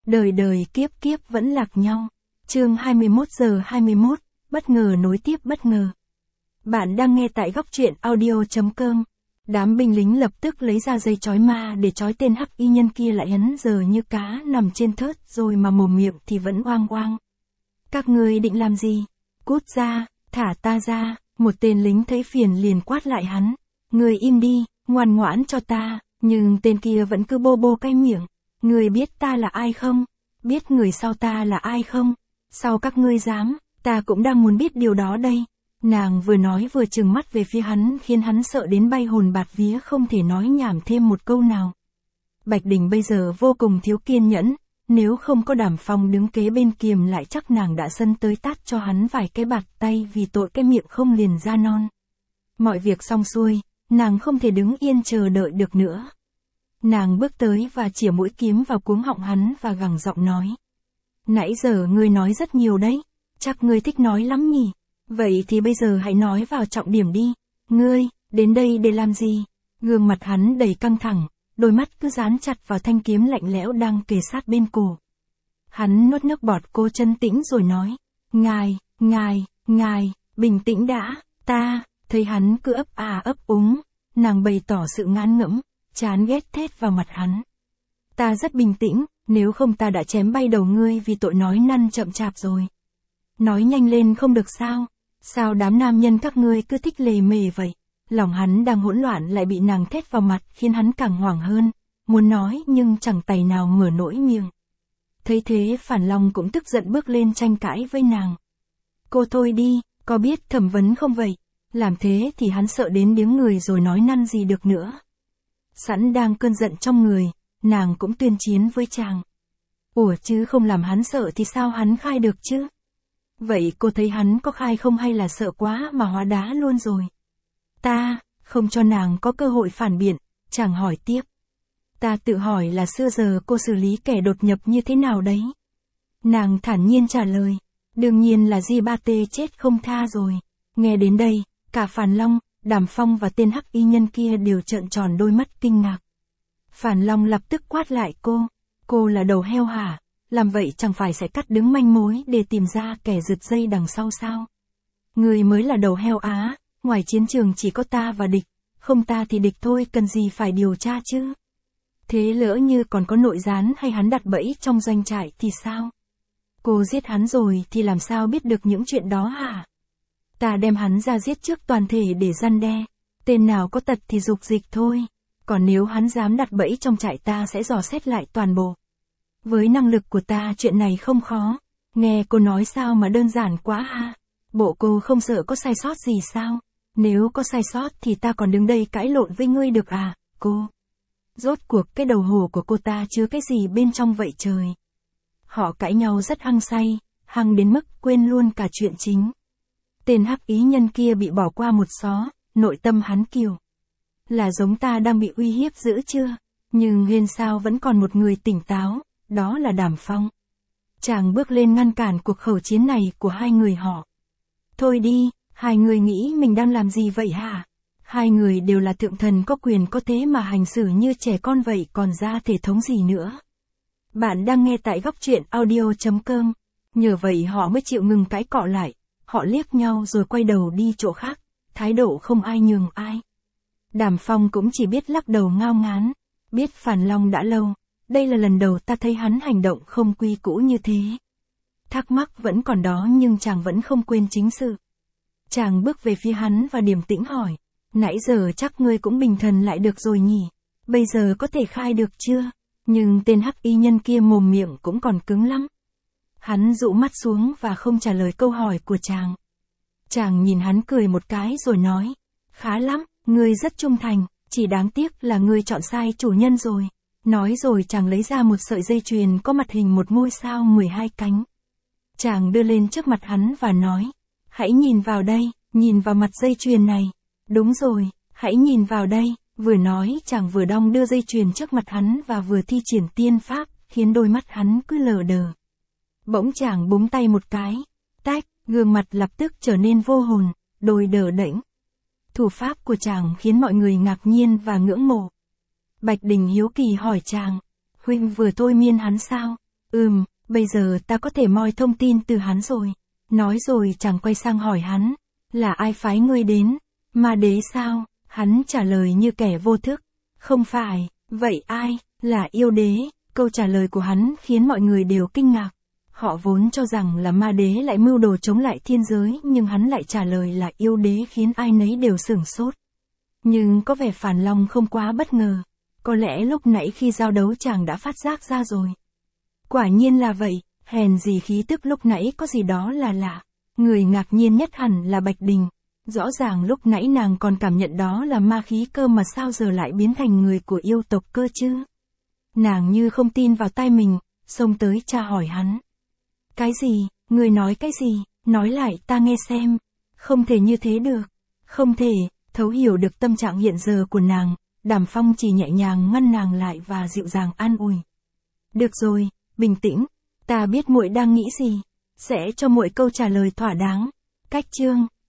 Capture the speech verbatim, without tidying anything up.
đời đời kiếp kiếp vẫn lạc nhau. Chương hai mươi mốt giờ hai mươi mốt, bất ngờ nối tiếp bất ngờ. Bạn đang nghe tại góc truyện audio chấm com. Đám binh lính lập tức lấy ra dây chói ma để chói tên hắc y nhân kia lại hắn giờ như cá nằm trên thớt rồi mà mồm miệng thì vẫn oang oang. Các ngươi định làm gì? Cút ra, thả ta ra, một tên lính thấy phiền liền quát lại hắn. Ngươi im đi, ngoan ngoãn cho ta, nhưng tên kia vẫn cứ bô bô cái miệng. Ngươi biết ta là ai không? Biết người sau ta là ai không? Sao các ngươi dám? Ta cũng đang muốn biết điều đó đây. Nàng vừa nói vừa trừng mắt về phía hắn khiến hắn sợ đến bay hồn bạt vía không thể nói nhảm thêm một câu nào. Bạch Đình bây giờ vô cùng thiếu kiên nhẫn, nếu không có Đàm Phong đứng kế bên kiềm lại chắc nàng đã sân tới tát cho hắn vài cái bạt tay vì tội cái miệng không liền ra non. Mọi việc xong xuôi, nàng không thể đứng yên chờ đợi được nữa. Nàng bước tới và chĩa mũi kiếm vào cuống họng hắn và gằn giọng nói. Nãy giờ ngươi nói rất nhiều đấy, chắc ngươi thích nói lắm nhỉ, vậy thì bây giờ hãy nói vào trọng điểm đi, ngươi, đến đây để làm gì? Gương mặt hắn đầy căng thẳng, đôi mắt cứ dán chặt vào thanh kiếm lạnh lẽo đang kề sát bên cổ. Hắn nuốt nước bọt cố trấn tĩnh rồi nói, ngài, ngài, ngài, bình tĩnh đã, ta, thấy hắn cứ ấp à ấp úng, nàng bày tỏ sự ngán ngẩm, chán ghét thét vào mặt hắn. Ta rất bình tĩnh, nếu không ta đã chém bay đầu ngươi vì tội nói năn chậm chạp rồi. Nói nhanh lên không được sao? Sao đám nam nhân các ngươi cứ thích lề mề vậy? Lòng hắn đang hỗn loạn lại bị nàng thét vào mặt khiến hắn càng hoảng hơn, muốn nói nhưng chẳng tài nào mở nổi miệng. Thấy thế Phản Long cũng tức giận bước lên tranh cãi với nàng. Cô thôi đi, có biết thẩm vấn không vậy? Làm thế thì hắn sợ đến điếng người rồi nói năn gì được nữa. Sẵn đang cơn giận trong người, nàng cũng tuyên chiến với chàng. Ủa chứ không làm hắn sợ thì sao hắn khai được chứ? Vậy cô thấy hắn có khai không hay là sợ quá mà hóa đá luôn rồi? Ta, không cho nàng có cơ hội phản biện, chàng hỏi tiếp. Ta tự hỏi là xưa giờ cô xử lý kẻ đột nhập như thế nào đấy? Nàng thản nhiên trả lời, đương nhiên là Di Ba Tê chết không tha rồi. Nghe đến đây, cả Phản Long, Đàm Phong và tên hắc y nhân kia đều trợn tròn đôi mắt kinh ngạc. Phản Long lập tức quát lại cô, cô là đầu heo hả? Làm vậy chẳng phải sẽ cắt đứng manh mối để tìm ra kẻ giật dây đằng sau sao? Người mới là đầu heo á, ngoài chiến trường chỉ có ta và địch, không ta thì địch thôi, cần gì phải điều tra chứ? Thế lỡ như còn có nội gián hay hắn đặt bẫy trong doanh trại thì sao? Cô giết hắn rồi thì làm sao biết được những chuyện đó hả? Ta đem hắn ra giết trước toàn thể để răn đe, tên nào có tật thì dục dịch thôi, còn nếu hắn dám đặt bẫy trong trại ta sẽ dò xét lại toàn bộ. Với năng lực của ta chuyện này không khó, nghe cô nói sao mà đơn giản quá ha, bộ cô không sợ có sai sót gì sao, nếu có sai sót thì ta còn đứng đây cãi lộn với ngươi được à, cô. Rốt cuộc cái đầu hổ của cô ta chứa cái gì bên trong vậy trời. Họ cãi nhau rất hăng say, hăng đến mức quên luôn cả chuyện chính. Tên hắc ý nhân kia bị bỏ qua một xó, nội tâm hắn kiều. Là giống ta đang bị uy hiếp dữ chưa? Nhưng hên sao vẫn còn một người tỉnh táo, đó là Đàm Phong. Chàng bước lên ngăn cản cuộc khẩu chiến này của hai người họ. Thôi đi, hai người nghĩ mình đang làm gì vậy hả? Hai người đều là thượng thần có quyền có thế mà hành xử như trẻ con vậy còn ra thể thống gì nữa. Bạn đang nghe tại góc truyện audio chấm com. Nhờ vậy họ mới chịu ngừng cãi cọ lại. Họ liếc nhau rồi quay đầu đi chỗ khác, thái độ không ai nhường ai. Đàm Phong cũng chỉ biết lắc đầu ngao ngán, biết Phản Long đã lâu, đây là lần đầu ta thấy hắn hành động không quy củ như thế. Thắc mắc vẫn còn đó nhưng chàng vẫn không quên chính sự. Chàng bước về phía hắn và điềm tĩnh hỏi, nãy giờ chắc ngươi cũng bình thần lại được rồi nhỉ, bây giờ có thể khai được chưa? Nhưng tên hắc y nhân kia mồm miệng cũng còn cứng lắm. Hắn dụ mắt xuống và không trả lời câu hỏi của chàng. Chàng nhìn hắn cười một cái rồi nói, khá lắm, ngươi rất trung thành, chỉ đáng tiếc là ngươi chọn sai chủ nhân rồi. Nói rồi chàng lấy ra một sợi dây chuyền có mặt hình một ngôi sao mười hai cánh. Chàng đưa lên trước mặt hắn và nói, hãy nhìn vào đây, nhìn vào mặt dây chuyền này. Đúng rồi, hãy nhìn vào đây, vừa nói chàng vừa đong đưa dây chuyền trước mặt hắn và vừa thi triển tiên pháp, khiến đôi mắt hắn cứ lờ đờ. Bỗng chàng búng tay một cái, tách, gương mặt lập tức trở nên vô hồn, đôi đờ đễnh. Thủ pháp của chàng khiến mọi người ngạc nhiên và ngưỡng mộ. Bạch Đình hiếu kỳ hỏi chàng, huynh vừa thôi miên hắn sao? Ừm, bây giờ ta có thể moi thông tin từ hắn rồi. Nói rồi chàng quay sang hỏi hắn, là ai phái ngươi đến? Ma đế sao? Hắn trả lời như kẻ vô thức, không phải, vậy ai? Là yêu đế. Câu trả lời của hắn khiến mọi người đều kinh ngạc. Họ vốn cho rằng là ma đế lại mưu đồ chống lại thiên giới, nhưng hắn lại trả lời là yêu đế khiến ai nấy đều sửng sốt. Nhưng có vẻ Phản Long không quá bất ngờ. Có lẽ lúc nãy khi giao đấu chàng đã phát giác ra rồi. Quả nhiên là vậy, hèn gì khí tức lúc nãy có gì đó là lạ. Người ngạc nhiên nhất hẳn là Bạch Đình. Rõ ràng lúc nãy nàng còn cảm nhận đó là ma khí cơ mà sao giờ lại biến thành người của yêu tộc cơ chứ? Nàng như không tin vào tai mình, xông tới tra hỏi hắn. Cái gì? Người nói cái gì? Nói lại ta nghe xem. Không thể như thế được. Không thể. Thấu hiểu được tâm trạng hiện giờ của nàng, Đàm Phong chỉ nhẹ nhàng ngăn nàng lại và dịu dàng an ủi. Được rồi, bình tĩnh. Ta biết muội đang nghĩ gì. Sẽ cho muội câu trả lời thỏa đáng. Cách chương